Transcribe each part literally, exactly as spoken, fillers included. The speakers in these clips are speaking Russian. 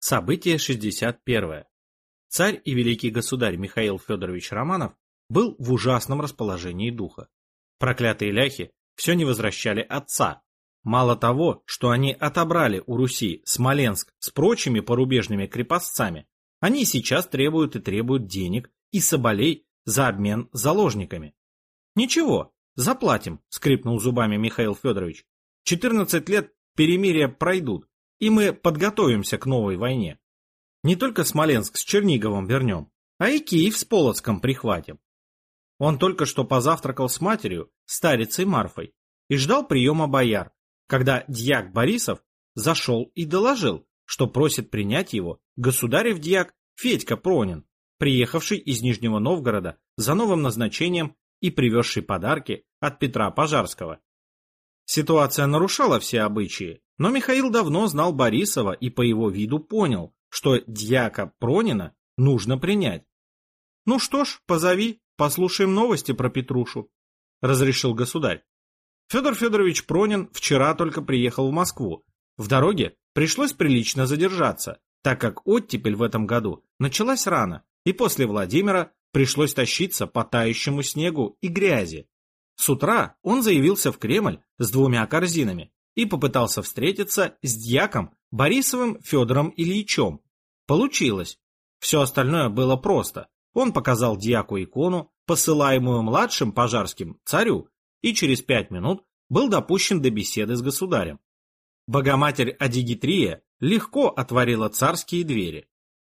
Событие шестьдесят первое. Царь и великий государь Михаил Федорович Романов был в ужасном расположении духа. Проклятые ляхи все не возвращали отца. Мало того, что они отобрали у Руси Смоленск с прочими порубежными крепостцами, они сейчас требуют и требуют денег и соболей за обмен заложниками. «Ничего, заплатим», — скрипнул зубами Михаил Федорович. «четырнадцать лет перемирия пройдут, и мы подготовимся к новой войне. Не только Смоленск с Черниговым вернем, а и Киев с Полоцком прихватим». Он только что позавтракал с матерью, старицей Марфой, и ждал приема бояр, когда дьяк Борисов зашел и доложил, что просит принять его государев дьяк Федька Пронин, приехавший из Нижнего Новгорода за новым назначением и привезший подарки от Петра Пожарского. Ситуация нарушала все обычаи, но Михаил давно знал Борисова и по его виду понял, что дьяка Пронина нужно принять. «Ну что ж, позови, послушаем новости про Петрушу», — разрешил государь. Федор Федорович Пронин вчера только приехал в Москву. В дороге пришлось прилично задержаться, так как оттепель в этом году началась рано, и после Владимира пришлось тащиться по тающему снегу и грязи. С утра он заявился в Кремль с двумя корзинами и попытался встретиться с дьяком Борисовым Федором Ильичем. Получилось. Все остальное было просто. Он показал дьяку икону, посылаемую младшим Пожарским царю, и через пять минут был допущен до беседы с государем. Богоматерь Адигитрия легко отворила царские двери.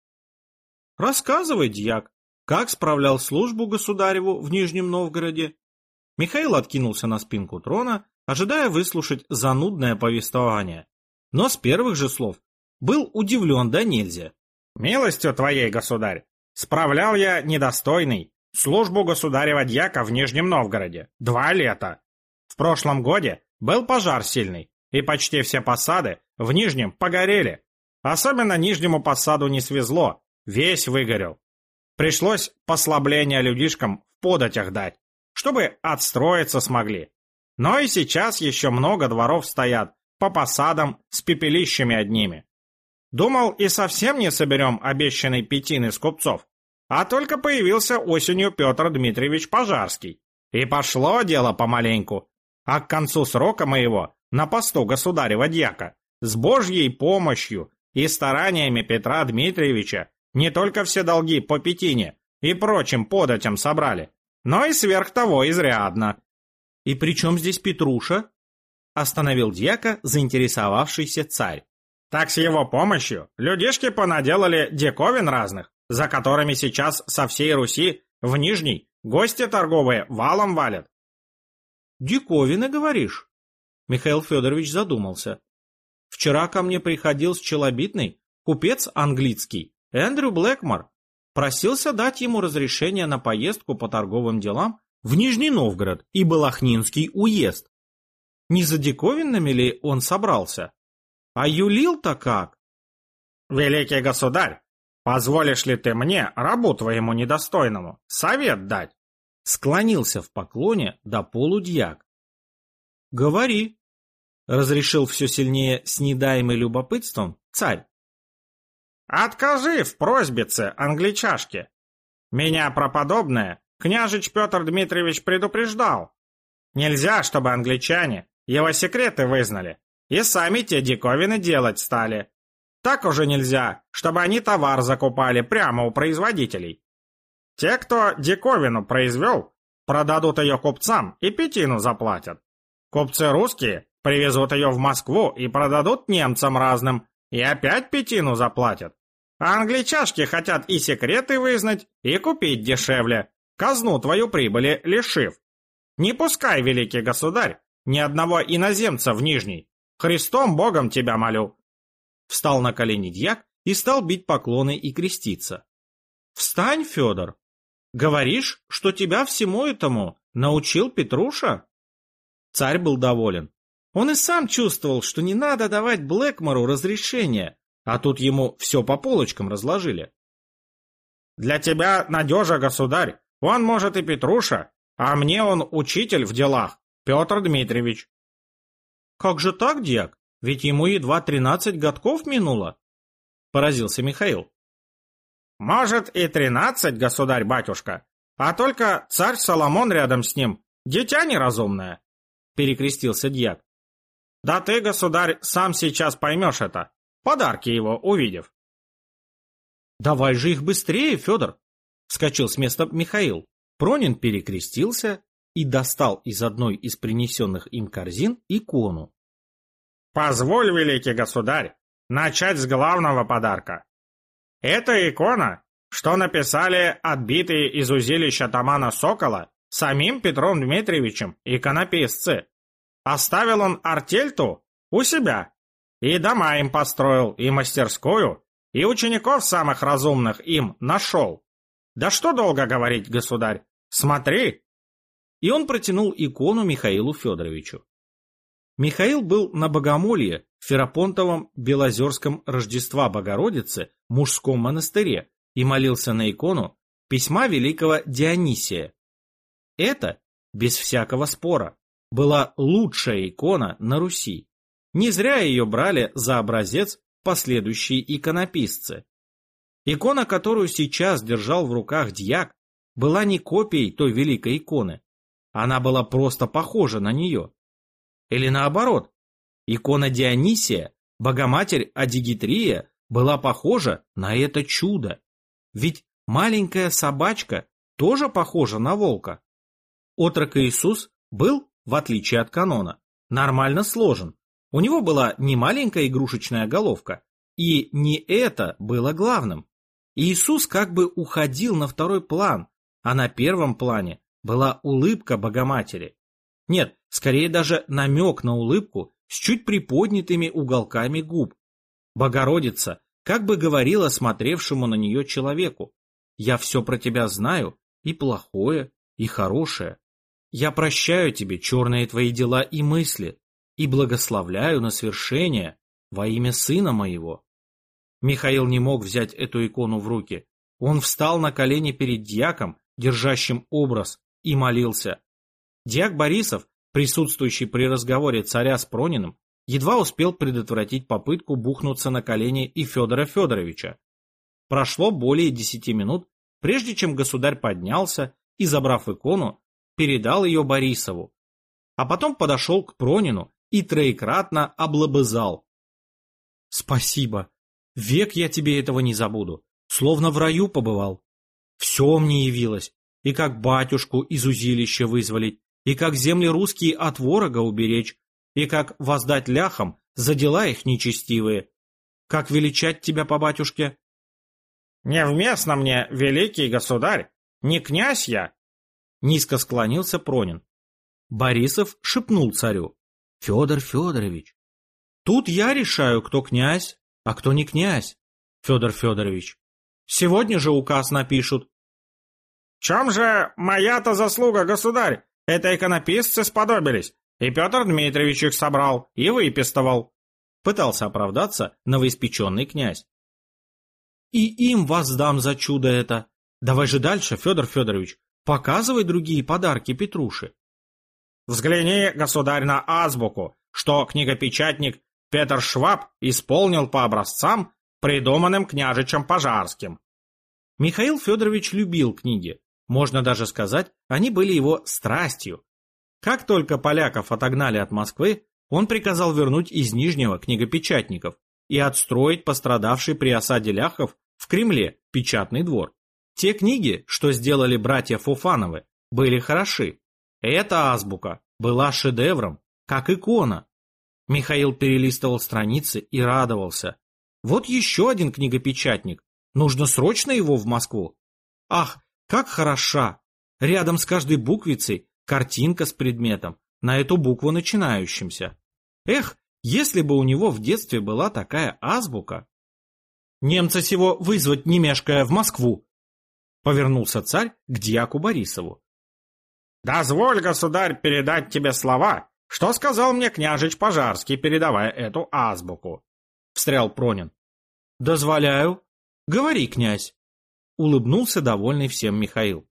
«Рассказывай, дьяк, как справлял службу государеву в Нижнем Новгороде?» Михаил откинулся на спинку трона, ожидая выслушать занудное повествование, но с первых же слов был удивлен до нельзя. «Милостью твоей, государь, справлял я недостойный службу государева дьяка в Нижнем Новгороде два лета. В прошлом годе был пожар сильный, и почти все посады в Нижнем погорели. Особенно Нижнему посаду не свезло, весь выгорел. Пришлось послабление людишкам в податях дать, чтобы отстроиться смогли. Но и сейчас еще много дворов стоят по посадам с пепелищами одними. Думал, и совсем не соберем обещанной пятины с купцов, а только появился осенью Петр Дмитриевич Пожарский. И пошло дело помаленьку. А к концу срока моего на посту государева дьяка с Божьей помощью и стараниями Петра Дмитриевича не только все долги по пятине и прочим податям собрали, но и сверх того изрядно. «И при чем здесь Петруша?» — остановил дьяка заинтересовавшийся царь. «Так с его помощью людишки понаделали диковин разных, за которыми сейчас со всей Руси в Нижний гости торговые валом валят». «Диковины, говоришь?» Михаил Федорович задумался. «Вчера ко мне приходил с Челобитной купец английский Эндрю Блэкмор, просился дать ему разрешение на поездку по торговым делам в Нижний Новгород и Балахнинский уезд. Не за диковинами ли он собрался? А юлил-то как?» «Великий государь, позволишь ли ты мне, рабу твоему недостойному, совет дать?» Склонился в поклоне до полу дьяк. «Говори», — разрешил все сильнее снедаемый любопытством царь. «Откажи в просьбице англичашке. Меня про подобное княжич Петр Дмитриевич предупреждал. Нельзя, чтобы англичане его секреты вызнали и сами те диковины делать стали. Так уже нельзя, чтобы они товар закупали прямо у производителей. Те, кто диковину произвел, продадут ее купцам и пятину заплатят. Купцы русские привезут ее в Москву и продадут немцам разным, и опять пятину заплатят. А англичашки хотят и секреты вызнать, и купить дешевле, казну твою прибыли лишив. Не пускай, великий государь, ни одного иноземца в Нижний. Христом Богом тебя молю». Встал на колени дьяк и стал бить поклоны и креститься. «Встань, Федор! Говоришь, что тебя всему этому научил Петруша?» Царь был доволен. Он и сам чувствовал, что не надо давать Блэкмору разрешения, а тут ему все по полочкам разложили. «Для тебя надежа, государь, он, может, и Петруша, а мне он учитель в делах, Петр Дмитриевич». «Как же так, дьяк? Ведь ему едва тринадцать годков минуло». поразился Михаил. Может и тринадцать, государь-батюшка, а только царь Соломон рядом с ним, дитя неразумное, перекрестился дьяк. Да ты, государь, сам сейчас поймешь это, подарки его увидев. Давай же их быстрее, Федор, вскочил с места Михаил. Пронин перекрестился и достал из одной из принесенных им корзин икону. Позволь, великий государь, начать с главного подарка. Это икона, что написали отбитые из узилища атамана Сокола самим Петром Дмитриевичем иконописцы. Оставил он артель-ту у себя, и дома им построил, и мастерскую, и учеников самых разумных им нашел. Да что долго говорить, государь, смотри!» И он протянул икону Михаилу Федоровичу. Михаил был на богомолье в Ферапонтовом Белозерском Рождества Богородицы мужском монастыре и молился на икону письма великого Дионисия. Это, без всякого спора, была лучшая икона на Руси. Не зря ее брали за образец последующие иконописцы. Икона, которую сейчас держал в руках дьяк, была не копией той великой иконы. Она была просто похожа на нее. Или наоборот, икона Дионисия, Богоматерь Адигитрия, была похожа на это чудо. Ведь маленькая собачка тоже похожа на волка. Отрок Иисус был, в отличие от канона, нормально сложен. У него была не маленькая игрушечная головка, и не это было главным. Иисус как бы уходил на второй план, а на первом плане была улыбка Богоматери. Нет, скорее даже намек на улыбку с чуть приподнятыми уголками губ. Богородица как бы говорила смотревшему на нее человеку: «Я все про тебя знаю, и плохое, и хорошее. Я прощаю тебе черные твои дела и мысли, и благословляю на свершение во имя Сына моего». Михаил не мог взять эту икону в руки. Он встал на колени перед дьяком, держащим образ, и молился. Дьяк Борисов, присутствующий при разговоре царя с Прониным, едва успел предотвратить попытку бухнуться на колени и Федора Федоровича. Прошло более десяти минут, прежде чем государь поднялся и, забрав икону, передал ее Борисову, а потом подошел к Пронину и троекратно облобызал. «Спасибо, век я тебе этого не забуду, словно в раю побывал. Все мне явилось, и как батюшку из узилища вызволить, и как земли русские от ворога уберечь, и как воздать ляхам за дела их нечестивые. Как величать тебя по батюшке?» «Невместно мне, великий государь, не князь я!» Низко склонился Пронин. Борисов шепнул царю: «Федор Федорович, тут я решаю, кто князь, а кто не князь, Федор Федорович. Сегодня же указ напишут». «В чем же моя-то заслуга, государь? Это иконописцы сподобились, и Петр Дмитриевич их собрал и выпистывал», пытался оправдаться новоиспеченный князь. «И им воздам за чудо это. Давай же дальше, Федор Федорович, показывай другие подарки Петруше». «Взгляни, государь, на азбуку, что книгопечатник Петр Шваб исполнил по образцам, придуманным княжичем Пожарским». Михаил Федорович любил книги. Можно даже сказать, они были его страстью. Как только поляков отогнали от Москвы, он приказал вернуть из Нижнего книгопечатников и отстроить пострадавший при осаде ляхов в Кремле печатный двор. Те книги, что сделали братья Фуфановы, были хороши. Эта азбука была шедевром, как икона. Михаил перелистывал страницы и радовался. Вот еще один книгопечатник. Нужно срочно его в Москву. Ах, как хороша! Рядом с каждой буквицей картинка с предметом, на эту букву начинающимся. Эх, если бы у него в детстве была такая азбука. «Немца сего вызвать, не мешкая, в Москву!» Повернулся царь к дьяку Борисову. «Дозволь, государь, передать тебе слова, что сказал мне княжич Пожарский, передавая эту азбуку», — встрял Пронин. «Дозволяю. Говори, князь», — улыбнулся довольный всем Михаил.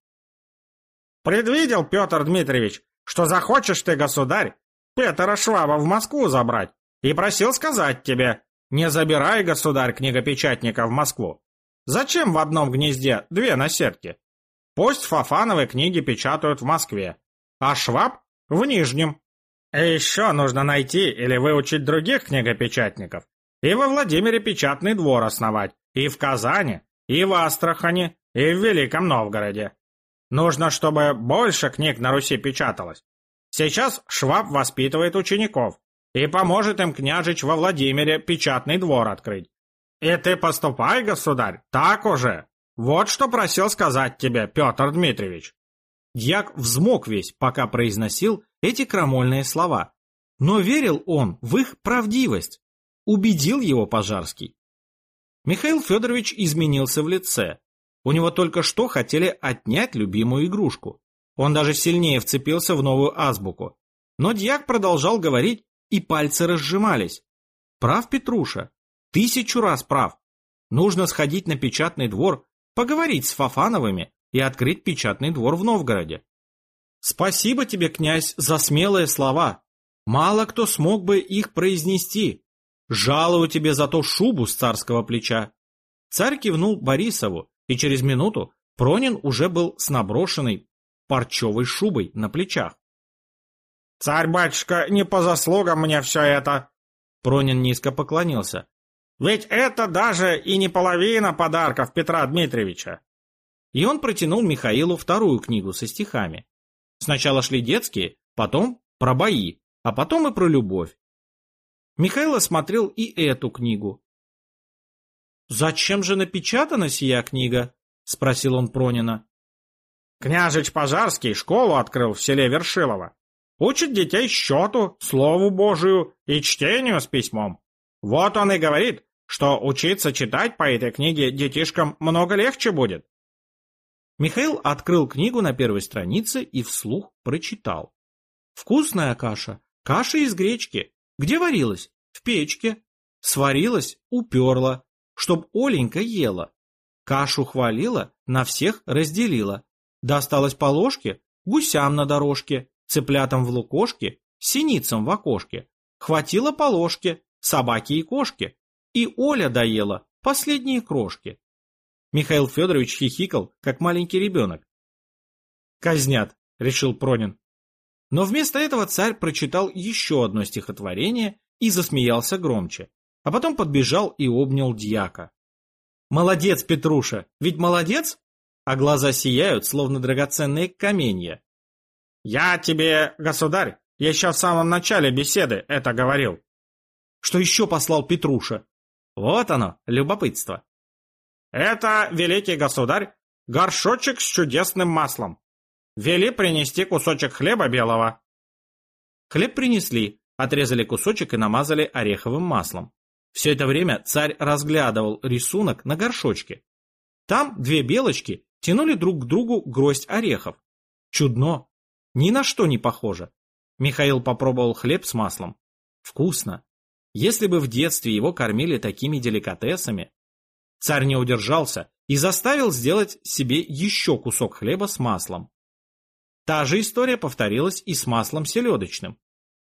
«Предвидел, Петр Дмитриевич, что захочешь ты, государь, Петра Шваба в Москву забрать, и просил сказать тебе, Не забирай, государь, книгопечатника в Москву. Зачем в одном гнезде две наседки? Пусть Фофановы книги печатают в Москве, а Шваб — в Нижнем. И еще нужно найти или выучить других книгопечатников и во Владимире печатный двор основать, и в Казани, и в Астрахани, и в Великом Новгороде. Нужно, чтобы больше книг на Руси печаталось. Сейчас Шваб воспитывает учеников и поможет им княжич во Владимире печатный двор открыть. И ты поступай, государь, так уже. Вот что просил сказать тебе Петр Дмитриевич. Дьяк взмок весь, пока произносил эти крамольные слова. Но верил он в их правдивость. Убедил его Пожарский. Михаил Федорович изменился в лице. У него только что хотели отнять любимую игрушку. Он даже сильнее вцепился в новую азбуку. Но дьяк продолжал говорить, и пальцы разжимались. Прав Петруша. Тысячу раз прав. Нужно сходить на печатный двор, поговорить с Фофановыми и открыть печатный двор в Новгороде. Спасибо тебе, князь, за смелые слова. Мало кто смог бы их произнести. Жалую тебе за то шубу с царского плеча. Царь кивнул Борисову, и через минуту Пронин уже был с наброшенной парчевой шубой на плечах. «Царь-батюшка, не по заслугам мне все это!» Пронин низко поклонился. «Ведь это даже и не половина подарков Петра Дмитриевича!» И он протянул Михаилу вторую книгу со стихами. Сначала шли детские, потом про бои, а потом и про любовь. Михаил осмотрел и эту книгу. «Зачем же напечатана сия книга?» — спросил он Пронина. «Княжич Пожарский школу открыл в селе Вершилово. Учит детей счету, слову Божию и чтению с письмом. Вот он и говорит, что учиться читать по этой книге детишкам много легче будет». Михаил открыл книгу на первой странице и вслух прочитал. «Вкусная каша, каша из гречки. Где варилась? В печке. Сварилась, уперла, чтоб Оленька ела. Кашу хвалила, на всех разделила. Досталось по ложке гусям на дорожке, цыплятам в лукошке, синицам в окошке. Хватило по ложке собаке и кошке. И Оля доела последние крошки». Михаил Федорович хихикал, как маленький ребенок. «Казнят», — решил Пронин. Но вместо этого царь прочитал еще одно стихотворение и засмеялся громче, а потом подбежал и обнял дьяка. «Молодец, Петруша, ведь молодец?» А глаза сияют, словно драгоценные каменья. «Я тебе, государь, еще в самом начале беседы это говорил». «Что еще послал Петруша?» «Вот оно, любопытство». «Это, великий государь, горшочек с чудесным маслом. Вели принести кусочек хлеба белого». Хлеб принесли, отрезали кусочек и намазали ореховым маслом. Все это время царь разглядывал рисунок на горшочке. Там две белочки тянули друг к другу гроздь орехов. Чудно, ни на что не похоже. Михаил попробовал хлеб с маслом. Вкусно. Если бы в детстве его кормили такими деликатесами. Царь не удержался и заставил сделать себе еще кусок хлеба с маслом. Та же история повторилась и с маслом селедочным.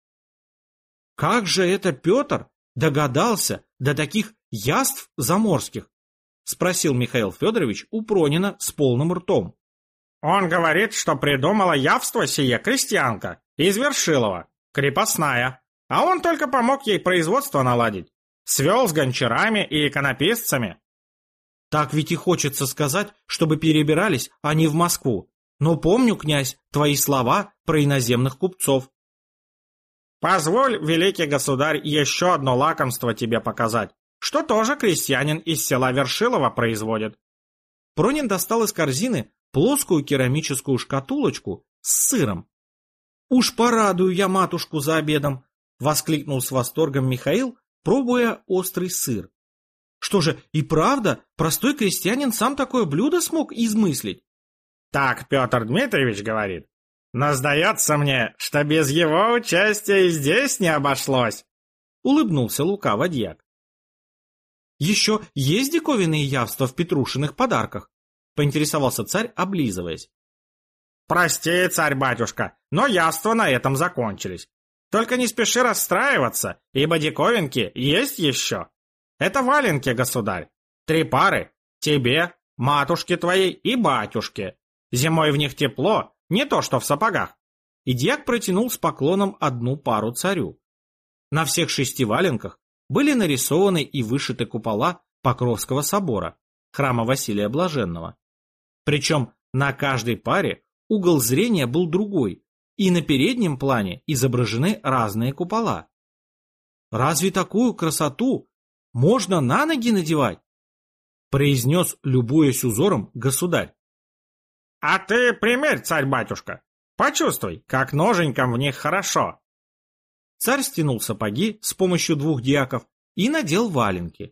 Как же это Петр догадался до таких яств заморских? Спросил Михаил Федорович у Пронина с полным ртом. «Он говорит, что придумала явство сие крестьянка из Вершилова, крепостная, а он только помог ей производство наладить, свел с гончарами и иконописцами». Так ведь и хочется сказать, чтобы перебирались они в Москву. Но помню, князь, твои слова про иноземных купцов. «Позволь, великий государь, еще одно лакомство тебе показать, что тоже крестьянин из села Вершилова производит». Пронин достал из корзины плоскую керамическую шкатулочку с сыром. «Уж порадую я матушку за обедом!» — воскликнул с восторгом Михаил, пробуя острый сыр. «Что же, и правда, простой крестьянин сам такое блюдо смог измыслить?» «Так Петр Дмитриевич говорит. Но сдается мне, что без его участия и здесь не обошлось», — улыбнулся лукаво дьяк. «Еще есть диковинные явства в Петрушиных подарках?» — поинтересовался царь, облизываясь. «Прости, царь-батюшка, но явства на этом закончились. Только не спеши расстраиваться, ибо диковинки есть еще. Это валенки, государь. Три пары. Тебе, матушке твоей и батюшке. Зимой в них тепло, не то что в сапогах». И дьяк протянул с поклоном одну пару царю. На всех шести валенках были нарисованы и вышиты купола Покровского собора, храма Василия Блаженного. Причем на каждой паре угол зрения был другой, и на переднем плане изображены разные купола. «Разве такую красоту можно на ноги надевать?» произнес, любуясь узором, государь. «А ты примерь, царь-батюшка. Почувствуй, как ноженькам в них хорошо». Царь стянул сапоги с помощью двух дьяков и надел валенки.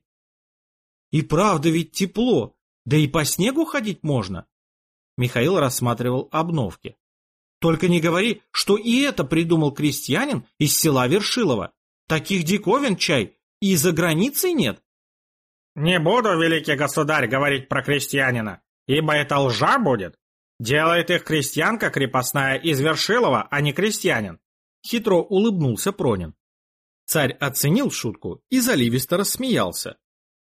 «И правда ведь тепло, да и по снегу ходить можно». Михаил рассматривал обновки. «Только не говори, что и это придумал крестьянин из села Вершилово. Таких диковин, чай, и за границей нет». «Не буду, великий государь, говорить про крестьянина, ибо это лжа будет. Делает их крестьянка крепостная из Вершилова, а не крестьянин». Хитро улыбнулся Пронин. Царь оценил шутку и заливисто рассмеялся.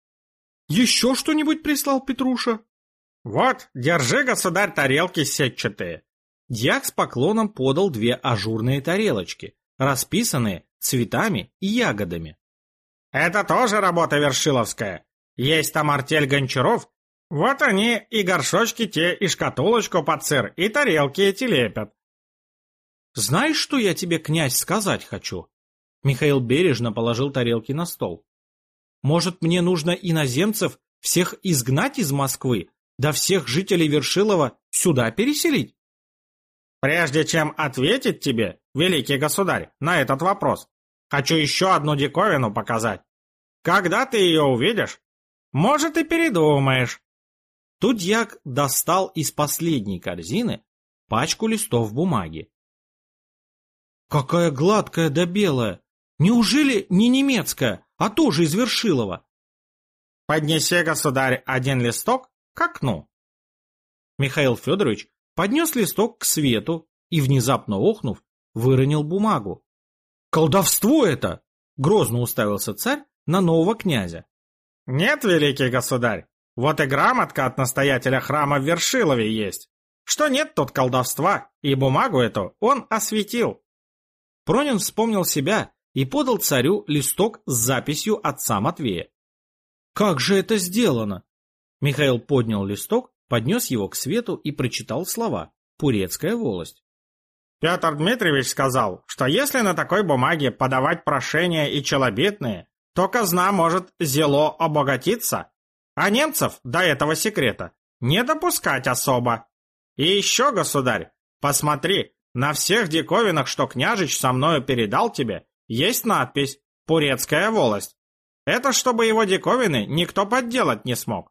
«Еще что-нибудь прислал Петруша?» «Вот, держи, государь, тарелки сетчатые». Дьяк с поклоном подал две ажурные тарелочки, расписанные цветами и ягодами. «Это тоже работа вершиловская. Есть там артель гончаров. Вот они и горшочки те, и шкатулочку под сыр, и тарелки эти лепят». «Знаешь, что я тебе, князь, сказать хочу?» Михаил бережно положил тарелки на стол. «Может, мне нужно иноземцев всех изгнать из Москвы, да всех жителей Вершилова сюда переселить?» «Прежде чем ответить тебе, великий государь, на этот вопрос, хочу еще одну диковину показать. Когда ты ее увидишь, может, и передумаешь». Тут дьяк достал из последней корзины пачку листов бумаги. «Какая гладкая да белая! Неужели не немецкая, а тоже из Вершилова?» «Поднеси, государь, один листок к окну». Михаил Федорович поднес листок к свету и, внезапно охнув, выронил бумагу. «Колдовство это!» — грозно уставился царь на нового князя. «Нет, великий государь, вот и грамотка от настоятеля храма в Вершилове есть, что нет тут колдовства, и бумагу эту он осветил». Пронин вспомнил себя и подал царю листок с записью отца Матвея. «Как же это сделано?» Михаил поднял листок, поднес его к свету и прочитал слова «Пурецкая волость». «Петр Дмитриевич сказал, что если на такой бумаге подавать прошения и челобитные, то казна может зело обогатиться, а немцев до этого секрета не допускать особо. И еще, государь, посмотри, на всех диковинах, что княжич со мною передал тебе, есть надпись «Пурецкая волость». Это чтобы его диковины никто подделать не смог».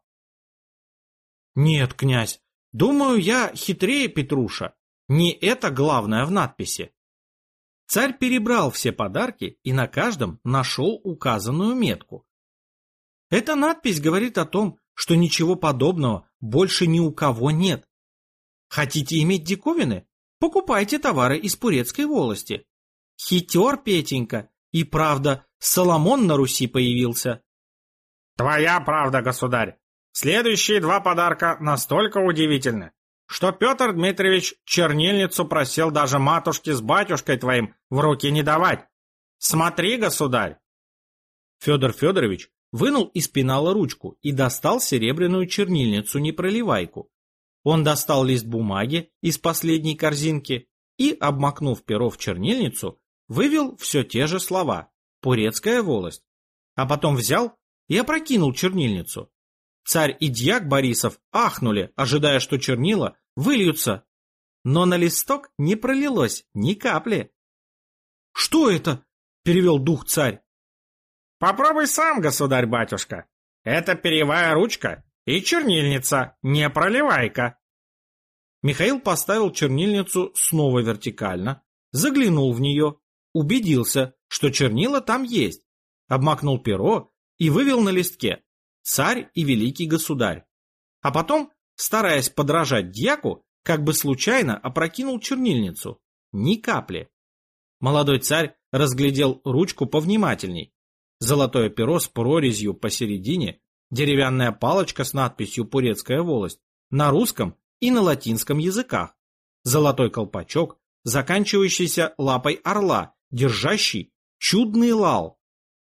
«Нет, князь, думаю, я хитрее Петруша. Не это главное в надписи». Царь перебрал все подарки и на каждом нашел указанную метку. Эта надпись говорит о том, что ничего подобного больше ни у кого нет. Хотите иметь диковины? Покупайте товары из Пурецкой волости. Хитер, Петенька, и правда, Соломон на Руси появился. «Твоя правда, государь. Следующие два подарка настолько удивительны, что Петр Дмитриевич чернильницу просил даже матушке с батюшкой твоим в руки не давать. Смотри, государь». Федор Федорович вынул из пенала ручку и достал серебряную чернильницу-непроливайку. Он достал лист бумаги из последней корзинки и, обмакнув перо в чернильницу, вывел все те же слова «Пурецкая волость», а потом взял и опрокинул чернильницу. Царь и дьяк Борисов ахнули, ожидая, что чернила выльются, но на листок не пролилось ни капли. «Что это?» — перевел дух царь. «Попробуй сам, государь-батюшка. Это перьевая ручка и чернильница, не проливайка». Михаил поставил чернильницу снова вертикально, заглянул в нее, убедился, что чернила там есть, обмакнул перо и вывел на листке «Царь и великий государь». А потом, стараясь подражать дьяку, как бы случайно опрокинул чернильницу. Ни капли. Молодой царь разглядел ручку повнимательней. золотое перо с прорезью посередине, деревянная палочка с надписью «Пурецкая волость» на русском и на латинском языках, золотой колпачок, заканчивающийся лапой орла, держащий чудный лал.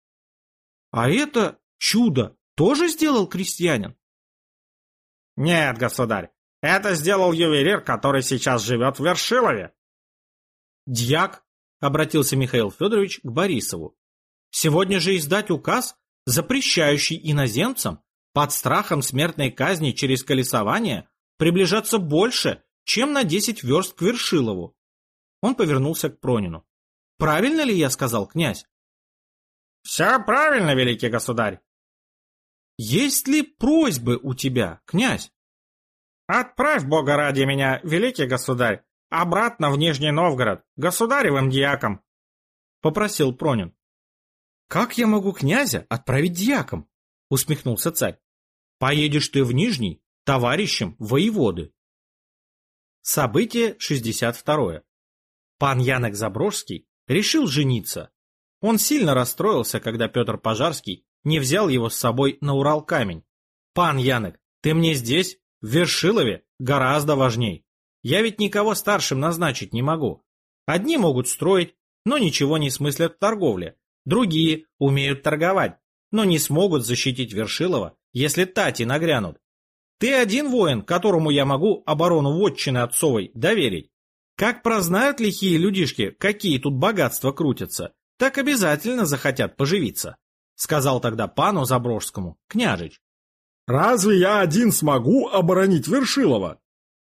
А это чудо тоже сделал крестьянин? Нет, государь, это сделал ювелир, который сейчас живет в Вершилове. Дьяк, обратился Михаил Федорович к Борисову, сегодня же издать указ, запрещающий иноземцам под страхом смертной казни через колесование приближаться больше, чем на десять верст к Вершилову. Он повернулся к Пронину. Правильно ли я сказал, князь? Все правильно, великий государь. Есть ли просьбы у тебя, князь? Отправь, Бога ради, меня, великий государь, обратно в Нижний Новгород, государевым дьяком, попросил Пронин. Как я могу князя отправить дьяком? Усмехнулся царь. Поедешь ты в Нижний товарищем воеводы. Событие шестьдесят второе. Пан Янок Заброжский решил жениться. Он сильно расстроился, когда Петр Пожарский не взял его с собой на Урал-камень. «Пан Янок, ты мне здесь, в Вершилове, гораздо важней. Я ведь никого старшим назначить не могу. Одни могут строить, но ничего не смыслят в торговле. Другие умеют торговать, но не смогут защитить Вершилова, если тати нагрянут. Ты один воин, которому я могу оборону вотчины отцовой доверить. Как прознают лихие людишки, какие тут богатства крутятся, так обязательно захотят поживиться», — сказал тогда пану Заброжскому княжич. «Разве я один смогу оборонить Вершилова?»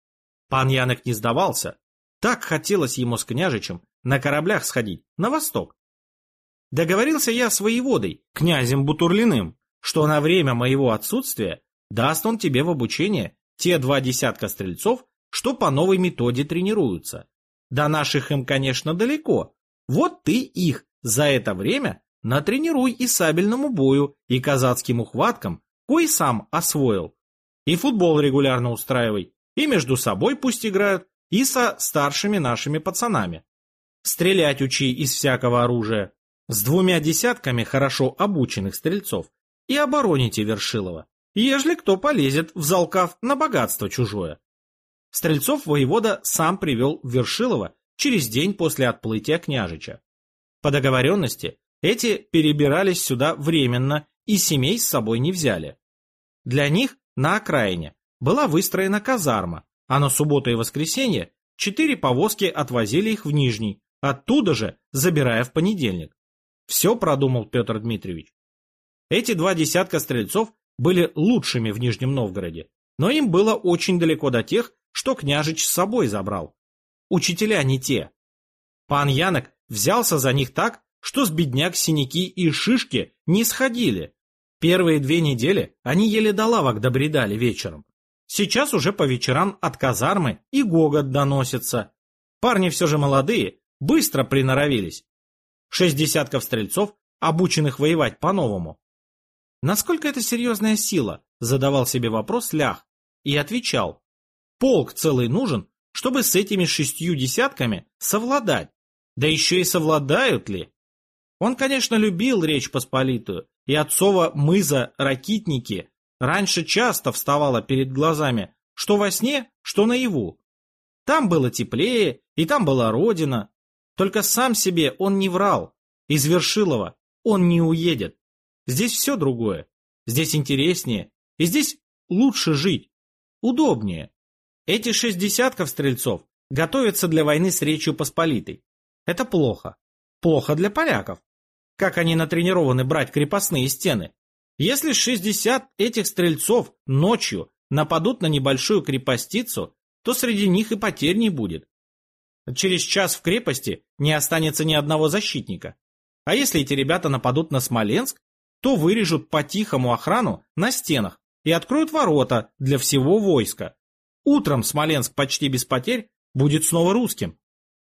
Пан Янок не сдавался. Так хотелось ему с княжичем на кораблях сходить на восток. Договорился я с воеводой, князем Бутурлиным, что на время моего отсутствия даст он тебе в обучение те два десятка стрельцов, что по новой методе тренируются. До наших им, конечно, далеко. Вот ты их за это время натренируй и сабельному бою, и казацким ухваткам, кой сам освоил. И футбол регулярно устраивай, и между собой пусть играют, и со старшими нашими пацанами. Стрелять учи из всякого оружия. С двумя десятками хорошо обученных стрельцов и обороните Вершилова, ежели кто полезет в залкав на богатство чужое. Стрельцов воевода сам привел в Вершилово через день после отплытия княжича. По договоренности эти перебирались сюда временно и семей с собой не взяли. Для них на окраине была выстроена казарма, а на субботу и воскресенье четыре повозки отвозили их в Нижний, оттуда же забирая в понедельник. Все продумал Петр Дмитриевич. Эти два десятка стрельцов были лучшими в Нижнем Новгороде, но им было очень далеко до тех, что княжич с собой забрал. Учителя не те. Пан Янок взялся за них так, что с бедняк синяки и шишки не сходили. Первые две недели они еле до лавок добредали вечером. Сейчас уже по вечерам от казармы и гогот доносится. Парни все же молодые, быстро приноровились. Шесть десятков стрельцов, обученных воевать по-новому. Насколько это серьезная сила, задавал себе вопрос Лях и отвечал. Полк целый нужен, чтобы с этими шестью десятками совладать. Да еще и совладают ли? Он, конечно, любил Речь Посполитую, и отцова мыза Ракитники раньше часто вставала перед глазами, что во сне, что наяву. Там было теплее, и там была родина. Только сам себе он не врал. Из Вершилова он не уедет. Здесь все другое. Здесь интереснее. И здесь лучше жить. Удобнее. Эти шесть десятков стрельцов готовятся для войны с Речью Посполитой. Это плохо. Плохо для поляков. Как они натренированы брать крепостные стены. Если шестьдесят этих стрельцов ночью нападут на небольшую крепостицу, то среди них и потерь не будет. Через час в крепости не останется ни одного защитника. А если эти ребята нападут на Смоленск, то вырежут по-тихому охрану на стенах и откроют ворота для всего войска. Утром Смоленск почти без потерь будет снова русским.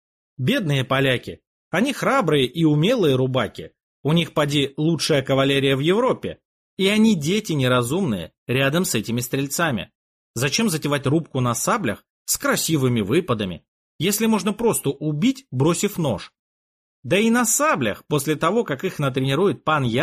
Бедные поляки, они храбрые и умелые рубаки, у них поди лучшая кавалерия в Европе, и они дети неразумные рядом с этими стрельцами. Зачем затевать рубку на саблях с красивыми выпадами, если можно просто убить, бросив нож? Да и на саблях, после того, как их натренирует пан Янок,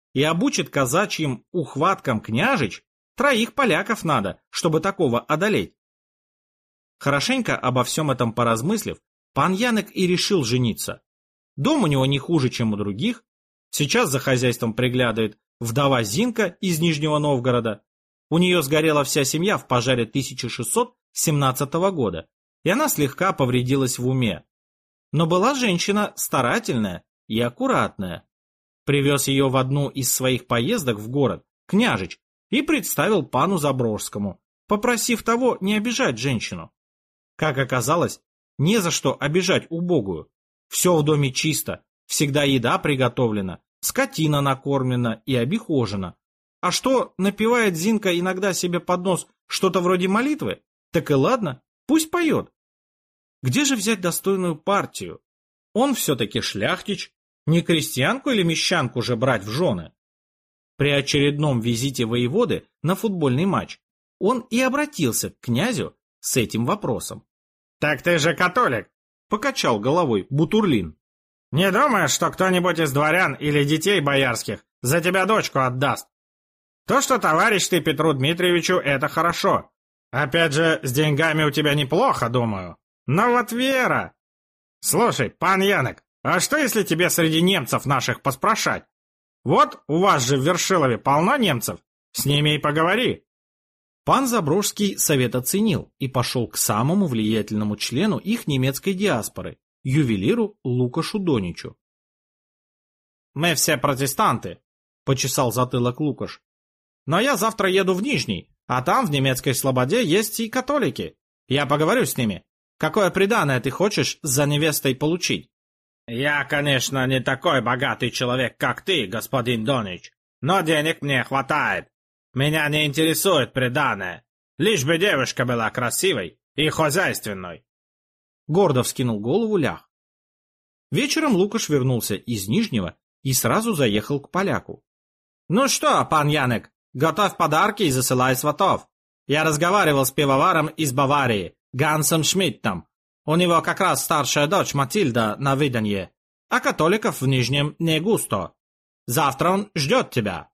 и обучит казачьим ухваткам княжич, троих поляков надо, чтобы такого одолеть. Хорошенько обо всем этом поразмыслив, пан Янек и решил жениться. Дом у него не хуже, чем у других. Сейчас за хозяйством приглядывает вдова Зинка из Нижнего Новгорода. У нее сгорела вся семья в пожаре тысяча шестьсот семнадцатого года, и она слегка повредилась в уме. Но была женщина старательная и аккуратная. Привез ее в одну из своих поездок в город княжич и представил пану Заброжскому, попросив того не обижать женщину. Как оказалось, не за что обижать убогую. Все в доме чисто, всегда еда приготовлена, скотина накормлена и обихожена. А что напевает Зинка иногда себе под нос что-то вроде молитвы, так и ладно, пусть поет. Где же взять достойную партию? Он все-таки шляхтич, не крестьянку или мещанку же брать в жены. При очередном визите воеводы на футбольный матч он и обратился к князю с этим вопросом. «Так ты же католик!» — покачал головой Бутурлин. «Не думаешь, что кто-нибудь из дворян или детей боярских за тебя дочку отдаст? То, что товарищ ты Петру Дмитриевичу, это хорошо. Опять же, с деньгами у тебя неплохо, думаю. Но вот вера... Слушай, пан Янек, а что если тебе среди немцев наших поспрашать? Вот у вас же в Вершилове полно немцев, с ними и поговори». Пан Заброжский совет оценил и пошел к самому влиятельному члену их немецкой диаспоры, ювелиру Лукашу Доничу. «Мы все протестанты», — почесал затылок Лукаш. «Но я завтра еду в Нижний, а там в немецкой слободе есть и католики. Я поговорю с ними. Какое приданое ты хочешь за невестой получить?» «Я, конечно, не такой богатый человек, как ты, господин Донич, но денег мне хватает. Меня не интересует приданое, лишь бы девушка была красивой и хозяйственной». Гордо вскинул голову лях. Вечером Лукаш вернулся из Нижнего и сразу заехал к поляку. «Ну что, пан Янек, готовь подарки и засылай сватов. Я разговаривал с пивоваром из Баварии, Гансом Шмидтом. У него как раз старшая дочь Матильда на выданье, а католиков в Нижнем не густо. Завтра он ждет тебя».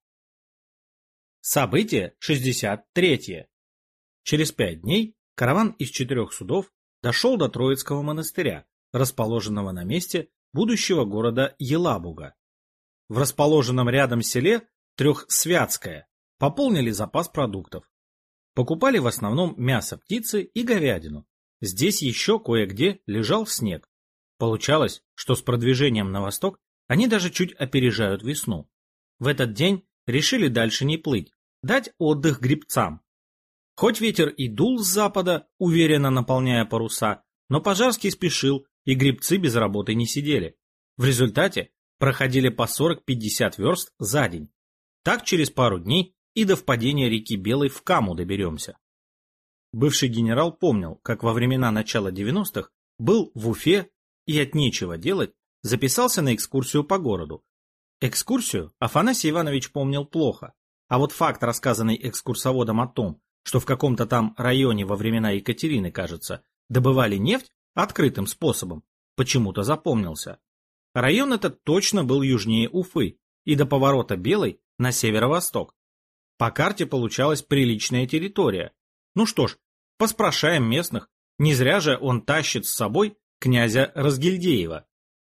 Событие шестьдесят третье. Через пять дней караван из четырех судов дошел до Троицкого монастыря, расположенного на месте будущего города Елабуга. В расположенном рядом селе Трехсвятское пополнили запас продуктов. Покупали в основном мясо птицы и говядину. Здесь еще кое-где лежал снег. Получалось, что с продвижением на восток они даже чуть опережают весну. В этот день решили дальше не плыть, дать отдых гребцам. Хоть ветер и дул с запада, уверенно наполняя паруса, но Пожарский спешил, и гребцы без работы не сидели. В результате проходили по сорок-пятьдесят верст за день. Так через пару дней и до впадения реки Белой в Каму доберемся. Бывший генерал помнил, как во времена начала девяностых был в Уфе и от нечего делать записался на экскурсию по городу. Экскурсию Афанасий Иванович помнил плохо, а вот факт, рассказанный экскурсоводом о том, что в каком-то там районе во времена Екатерины, кажется, добывали нефть открытым способом, почему-то запомнился. Район этот точно был южнее Уфы и до поворота Белой на северо-восток. По карте получалась приличная территория. Ну что ж, поспрашаем местных, не зря же он тащит с собой князя Разгильдеева.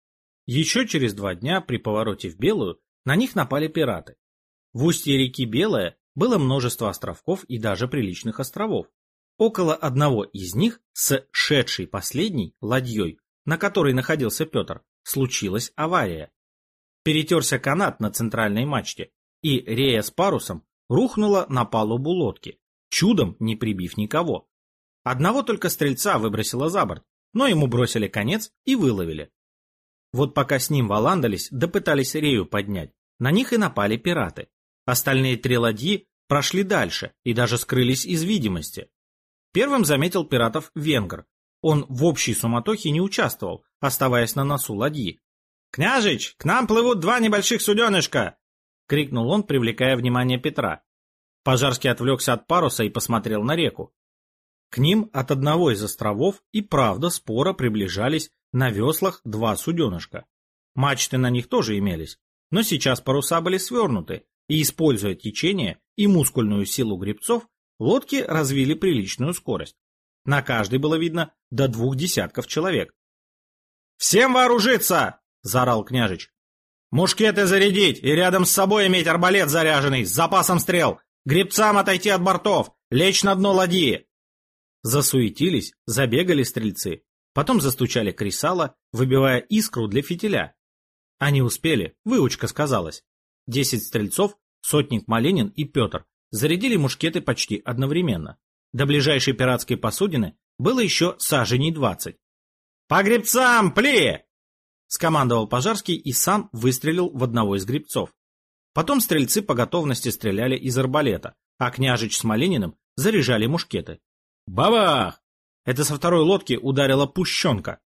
Еще через два дня при повороте в Белую на них напали пираты. В устье реки Белая было множество островков и даже приличных островов. Около одного из них с шедшей последней ладьей, на которой находился Петр, случилась авария. Перетерся канат на центральной мачте, и рея с парусом рухнула на палубу лодки, чудом не прибив никого. Одного только стрельца выбросило за борт, но ему бросили конец и выловили. Вот пока с ним валандались, да пытались рею поднять, на них и напали пираты. Остальные три ладьи прошли дальше и даже скрылись из видимости. Первым заметил пиратов венгр. Он в общей суматохе не участвовал, оставаясь на носу ладьи. «Княжич, к нам плывут два небольших суденышка!» — крикнул он, привлекая внимание Петра. Пожарский отвлекся от паруса и посмотрел на реку. К ним от одного из островов и правда споро приближались на веслах два суденышка. Мачты на них тоже имелись, Но сейчас паруса были свернуты, и, используя течение и мускульную силу гребцов, лодки развили приличную скорость. На каждой было видно до двух десятков человек. «Всем вооружиться!» — заорал княжич. «Мушкеты зарядить и рядом с собой иметь арбалет заряженный с запасом стрел! Гребцам отойти от бортов! Лечь на дно ладьи!» Засуетились, забегали стрельцы, потом застучали кресала, выбивая искру для фитиля. Они успели, выучка сказалась. Десять стрельцов, сотник Малинин и Петр, зарядили мушкеты почти одновременно. До ближайшей пиратской посудины было еще саженей двадцать. «По гребцам, пли!» — скомандовал Пожарский и сам выстрелил в одного из гребцов. Потом стрельцы по готовности стреляли из арбалета, а княжич с Малининым заряжали мушкеты. Бабах! Это со второй лодки ударила пущенка.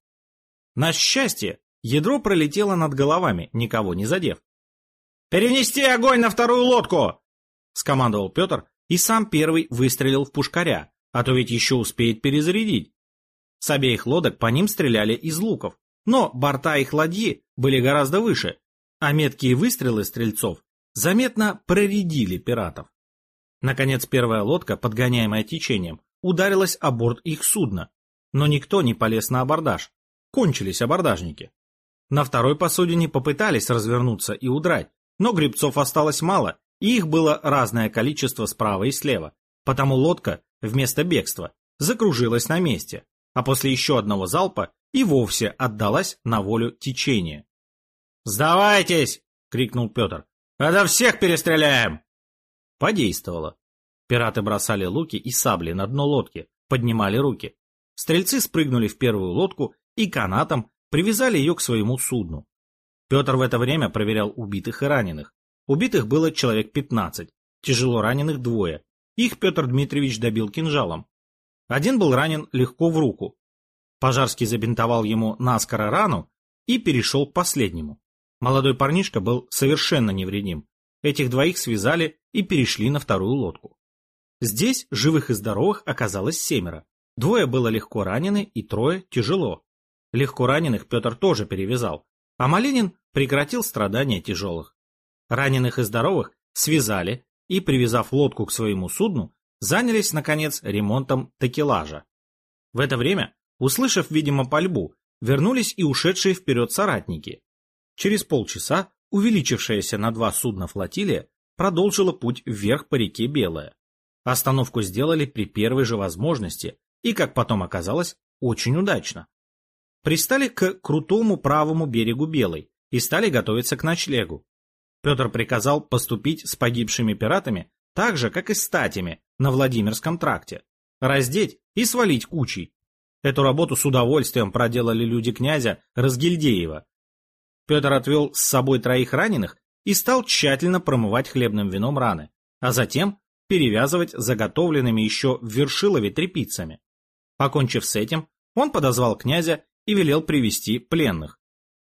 На счастье, ядро пролетело над головами, никого не задев. «Перенести огонь на вторую лодку!» — скомандовал Петр и сам первый выстрелил в пушкаря, а то ведь еще успеет перезарядить. С обеих лодок по ним стреляли из луков, но борта их ладьи были гораздо выше, а меткие выстрелы стрельцов заметно проредили пиратов. Наконец первая лодка, подгоняемая течением, ударилась о борт их судна, но никто не полез на абордаж. Кончились абордажники. На второй посудине попытались развернуться и удрать, но гребцов осталось мало, и их было разное количество справа и слева, потому лодка вместо бегства закружилась на месте, а после еще одного залпа и вовсе отдалась на волю течения. «Сдавайтесь!» — крикнул Петр. «Это всех перестреляем!» Подействовало. Пираты бросали луки и сабли на дно лодки, поднимали руки. Стрельцы спрыгнули в первую лодку и канатом привязали ее к своему судну. Петр в это время проверял убитых и раненых. Убитых было человек пятнадцать, тяжело раненых двое. Их Петр Дмитриевич добил кинжалом. Один был ранен легко в руку. Пожарский забинтовал ему наскоро рану и перешел к последнему. Молодой парнишка был совершенно невредим. Этих двоих связали и перешли на вторую лодку. Здесь живых и здоровых оказалось семеро. Двое было легко ранены и трое тяжело. Легко раненых Петр тоже перевязал, а Малинин прекратил страдания тяжелых. Раненых и здоровых связали и, привязав лодку к своему судну, занялись, наконец, ремонтом такелажа. В это время, услышав, видимо, пальбу, вернулись и ушедшие вперед соратники. Через полчаса увеличившаяся на два судна флотилия продолжила путь вверх по реке Белая. Остановку сделали при первой же возможности и, как потом оказалось, очень удачно. Пристали к крутому правому берегу Белой и стали готовиться к ночлегу. Петр приказал поступить с погибшими пиратами так же, как и с статями на Владимирском тракте, раздеть и свалить кучей. Эту работу с удовольствием проделали люди князя Разгильдеева. Петр отвел с собой троих раненых и стал тщательно промывать хлебным вином раны, а затем перевязывать заготовленными еще в Вершилове тряпицами. Покончив с этим, он подозвал князя и велел привести пленных.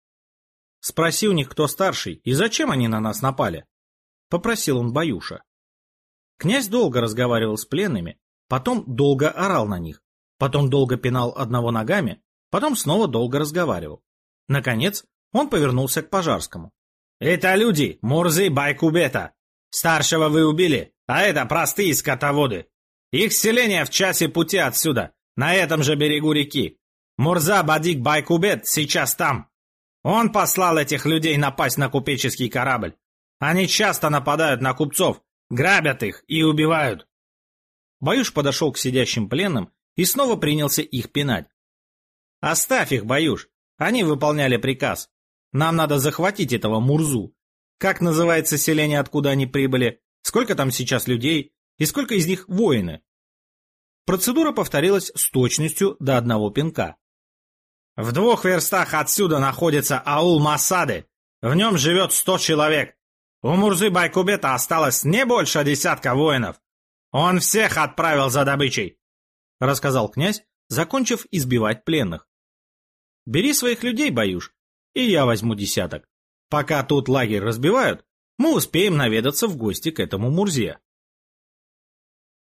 «Спроси у них, кто старший, и зачем они на нас напали?» — попросил он Баюша. Князь долго разговаривал с пленными, потом долго орал на них, потом долго пинал одного ногами, потом снова долго разговаривал. Наконец, он повернулся к Пожарскому. «Это люди Мурзы Байкубета. Старшего вы убили, а это простые скотоводы. Их селение в часе пути отсюда, на этом же берегу реки. Мурза Бадик Байкубет сейчас там. Он послал этих людей напасть на купеческий корабль. Они часто нападают на купцов, грабят их и убивают». Баюш подошел к сидящим пленным и снова принялся их пинать. «Оставь их, Баюш, они выполняли приказ. Нам надо захватить этого Мурзу. Как называется селение, откуда они прибыли? Сколько там сейчас людей? И сколько из них воины?» Процедура повторилась с точностью до одного пинка. «В двух верстах отсюда находится аул Масады. В нем живет сто человек. У Мурзы Байкубета осталось не больше десятка воинов. Он всех отправил за добычей», — рассказал князь, закончив избивать пленных. «Бери своих людей, Баюш, и я возьму десяток. Пока тут лагерь разбивают, мы успеем наведаться в гости к этому Мурзе».